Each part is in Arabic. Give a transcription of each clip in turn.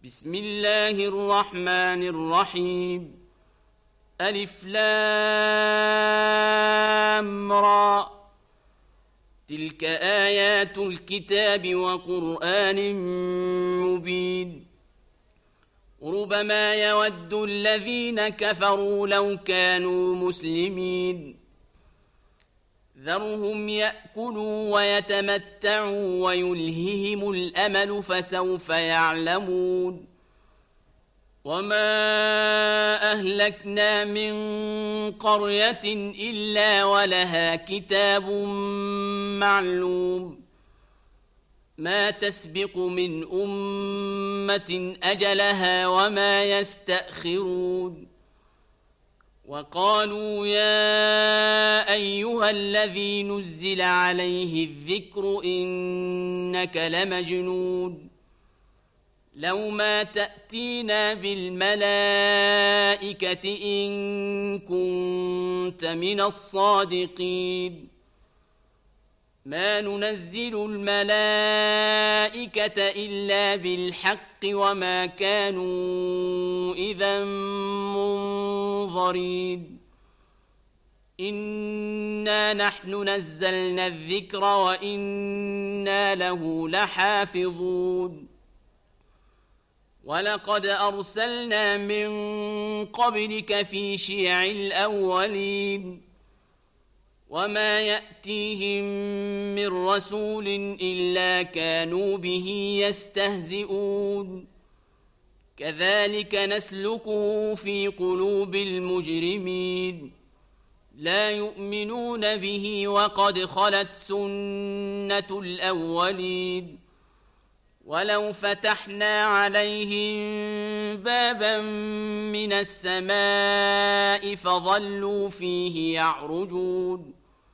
بسم الله الرحمن الرحيم. ألف لام را. تلك آيات الكتاب وقرآن مبين. ربما يود الذين كفروا لو كانوا مسلمين. ذرهم يأكلوا ويتمتعوا ويلههم الأمل فسوف يعلمون. وما أهلكنا من قرية إلا ولها كتاب معلوم. ما تسبق من أمة أجلها وما يستأخرون. وقالوا يا أيها الذي نزل عليه الذكر إنك لمجنون. لو ما تأتينا بالملائكة إن كنت من الصادقين. ما ننزل الملائكة إلا بالحق وما كانوا إذا منظرين. إنا نحن نزلنا الذكر وإنا له لحافظون. ولقد أرسلنا من قبلك في شيع الأولين. وما يأتيهم من رسول إلا كانوا به يستهزئون. كذلك نسلكه في قلوب المجرمين. لا يؤمنون به وقد خلت سنة الأولين. ولو فتحنا عليهم بابا من السماء فظلوا فيه يعرجون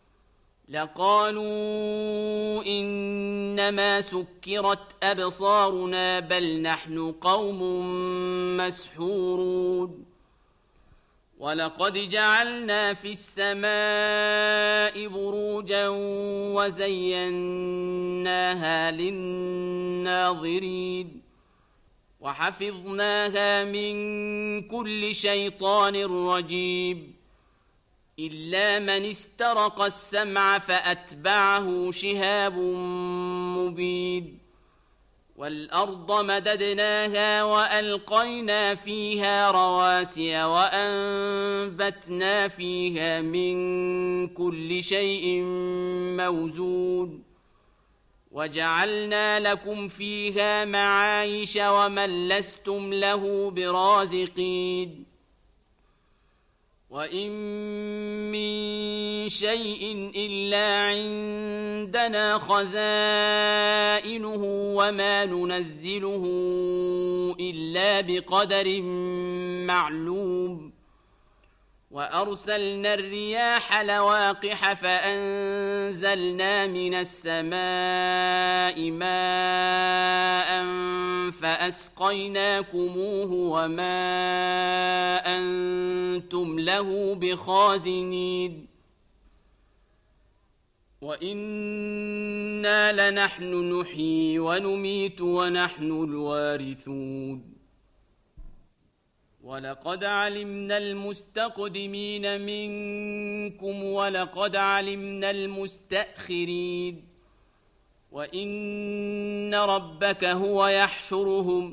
لقالوا إنما سكرت أبصارنا بل نحن قوم مسحورون. ولقد جعلنا في السماء بروجا وزيناها للناظرين. وحفظناها من كل شيطان رجيم. إلا من استرق السمع فأتبعه شهاب مبين. والأرض مددناها وألقينا فيها رواسي وأنبتنا فيها من كل شيء موزون. وجعلنا لكم فيها معايش ومن لستم له برازقين. وإن من شيء إلا عندنا خزائنه وما ننزله إلا بقدر معلوم. وأرسلنا الرياح لواقح فأنزلنا من السماء ماء فأسقيناكموه وما أنتم له بخازنين. وإنا لنحن نحيي ونميت ونحن الوارثون. ولقد علمنا المستقدمين منكم ولقد علمنا المستأخرين. وإن ربك هو يحشرهم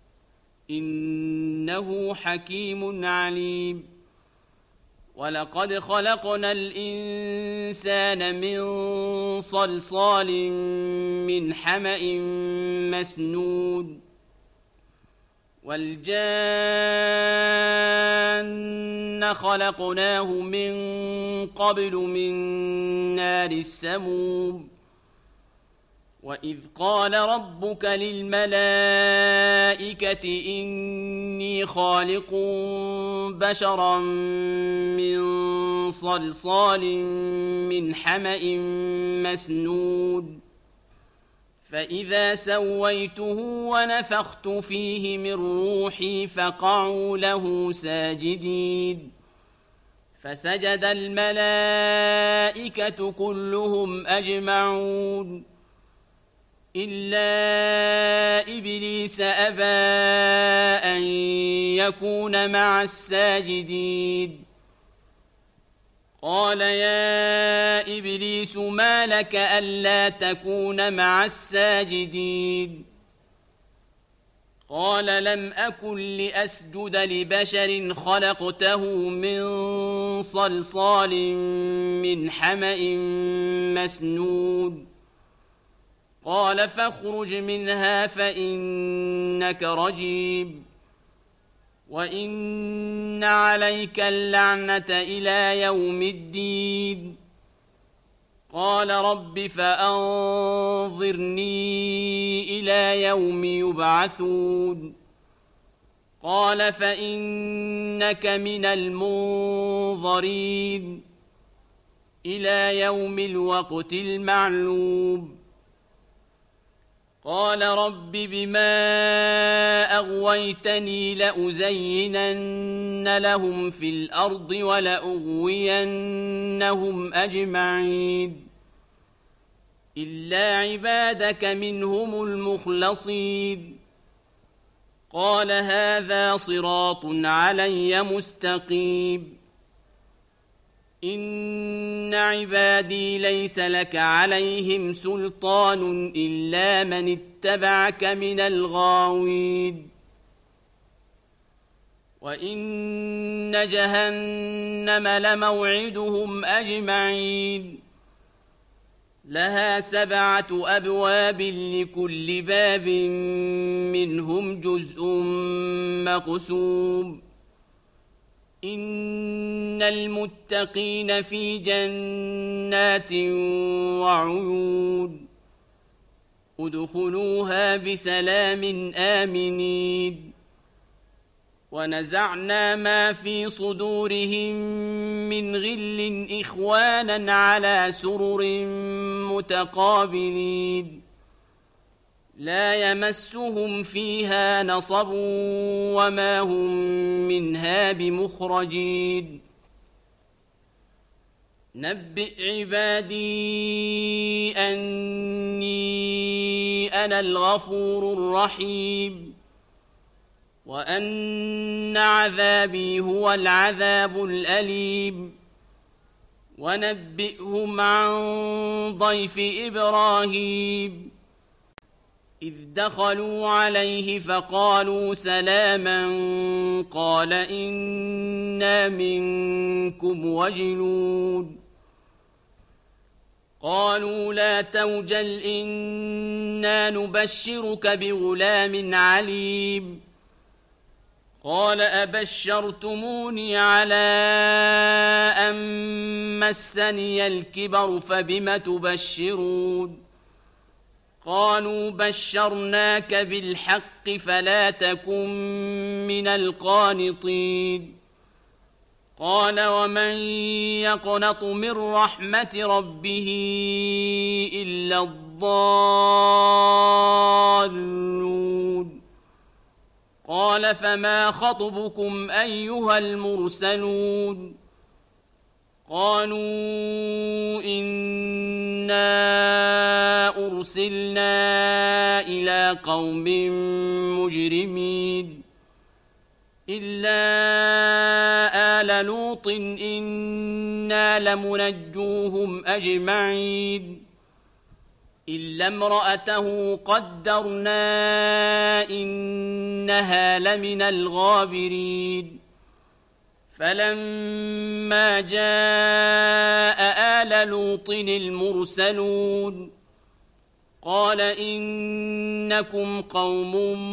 إنه حكيم عليم. ولقد خلقنا الإنسان من صلصال من حمأ مسنون. والجان خلقناه من قبل من نار السموم. وإذ قال ربك للملائكة إني خالق بشرا من صلصال من حمأ مسنون. فإذا سويته ونفخت فيه من روحي فقعوا له ساجدين. فسجد الملائكة كلهم أجمعون إلا إبليس أبى أن يكون مع الساجدين قال يا إبليس ما لك ألا تكون مع الساجدين قال لم أكن لأسجد لبشر خلقته من صلصال من حمأ مسنون قال فاخرج منها فإنك رجيم وإن عليك اللعنة إلى يوم الدين قال رب فأنظرني إلى يوم يبعثون قال فإنك من المنظرين إلى يوم الوقت المعلوم قال رب بما أغويتني لأزينن لهم في الأرض ولأغوينهم أجمعين إلا عبادك منهم المخلصين قال هذا صراط علي مستقيم إن عبادي ليس لك عليهم سلطان إلا من اتبعك من الغاوين وإن جهنم لموعدهم أجمعين لها 7 أبواب لكل باب منهم جزء مقسوم إن المتقين في جنات وعيون ادخلوها بسلام آمنين ونزعنا ما في صدورهم من غل إخوانا على سرر متقابلين لا يمسهم فيها نصب وما هم منها بمخرجين نبئ عبادي أني أنا الغفور الرحيم وأن عذابي هو العذاب الأليم ونبئهم عن ضيف إبراهيم إذ دخلوا عليه فقالوا سلاما قال إنا منكم وجلون قالوا لا توجل إنا نبشرك بغلام عليم قال أبشرتموني على أن مسني الكبر فبم تبشرون قالوا بشرناك بالحق فلا تكن من القانطين قال ومن يقنط من رحمة ربه إلا الضالون قال فما خطبكم أيها المرسلون قالوا إنا أرسلنا إلى قوم مجرمين إلا آل لوط إنا لمنجوهم أجمعين إلا امرأته قدرنا إنها لمن الغابرين فلما جاء آل لوط المرسلون قال إنكم قوم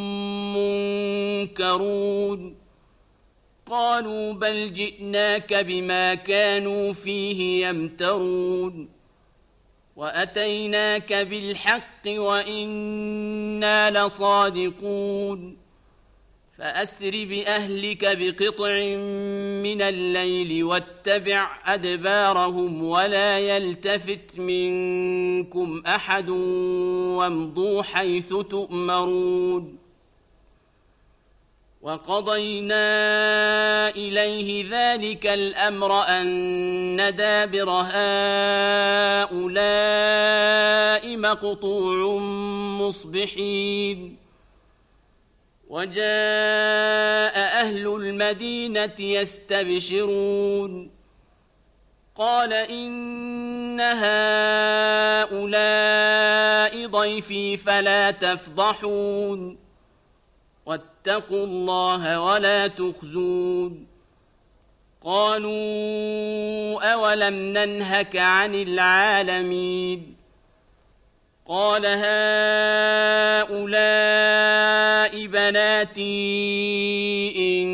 منكرون قالوا بل جئناك بما كانوا فيه يمترون وأتيناك بالحق وإنا لصادقون فأسر بأهلك بقطع من الليل واتبع أدبارهم ولا يلتفت منكم أحد وامضوا حيث تؤمرون وقضينا إليه ذلك الأمر أن دابر هؤلاء مقطوع مصبحين وجاء أهل المدينة يستبشرون قال إن هؤلاء ضيفي فلا تفضحون واتقوا الله ولا تخزون قالوا أولم ننهك عن العالمين قال هؤلاء بناتي إن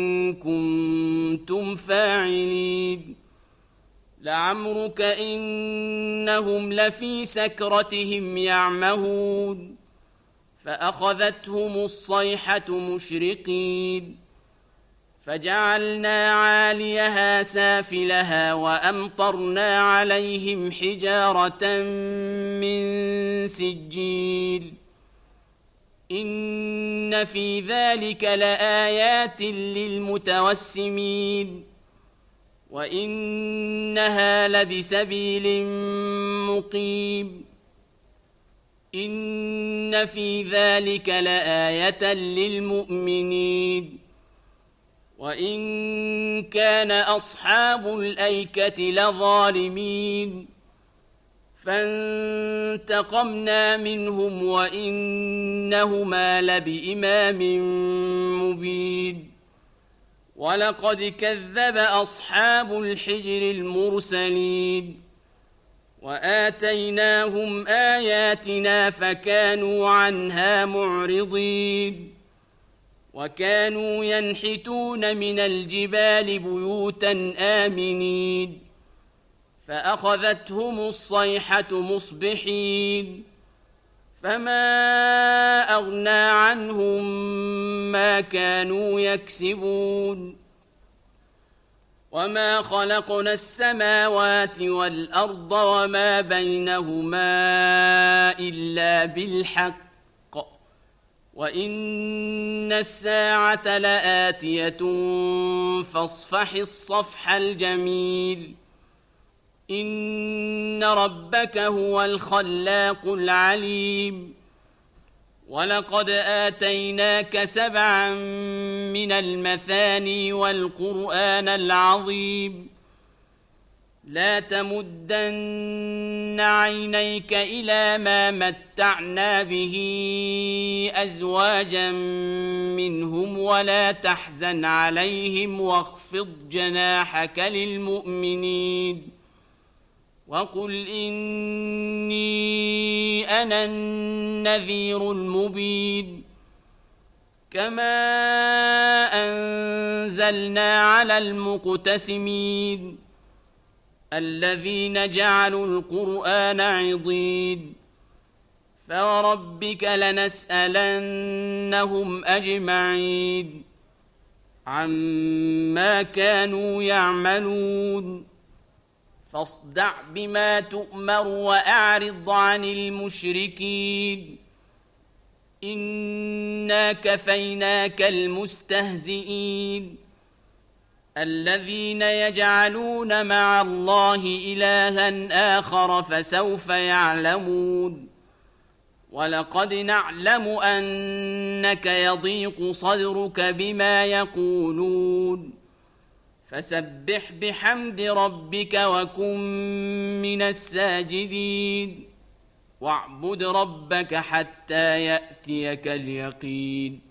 كنتم فاعلين لعمرك إنهم لفي سكرتهم يعمهون فأخذتهم الصيحة مشرقين فجعلنا عاليها سافلها وأمطرنا عليهم حجارة من سجيل إن في ذلك لآيات للمتوسمين وإنها لبسبيل مقيم إن في ذلك لآية للمؤمنين وإن كان أصحاب الأيكة لظالمين فانتقمنا منهم وإنهما لبإمام مبين ولقد كذب أصحاب الحجر المرسلين وآتيناهم آياتنا فكانوا عنها معرضين وكانوا ينحتون من الجبال بيوتا آمنين فأخذتهم الصيحة مصبحين فما أغنى عنهم ما كانوا يكسبون وما خلقنا السماوات والأرض وما بينهما إلا بالحق وإن الساعة لآتية فاصفح الصفح الجميل إن ربك هو الخلاق العليم ولقد آتيناك 7 من المثاني والقرآن العظيم لا تمدن عينيك إلى ما متعنا به أزواجا منهم ولا تحزن عليهم واخفض جناحك للمؤمنين وقل إني أنا النذير المبين كما أنزلنا على المقتسمين الذين جعلوا القرآن عضين فوربك لنسألنهم أجمعين عما كانوا يعملون فاصدع بما تؤمر وأعرض عن المشركين إنا كفيناك المستهزئين الذين يجعلون مع الله إلها آخر فسوف يعلمون ولقد نعلم أنك يضيق صدرك بما يقولون فسبح بحمد ربك وكن من الساجدين واعبد ربك حتى يأتيك اليقين